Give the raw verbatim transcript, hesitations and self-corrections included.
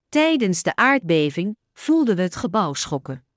Tijdens de aardbeving voelden we het gebouw schokken.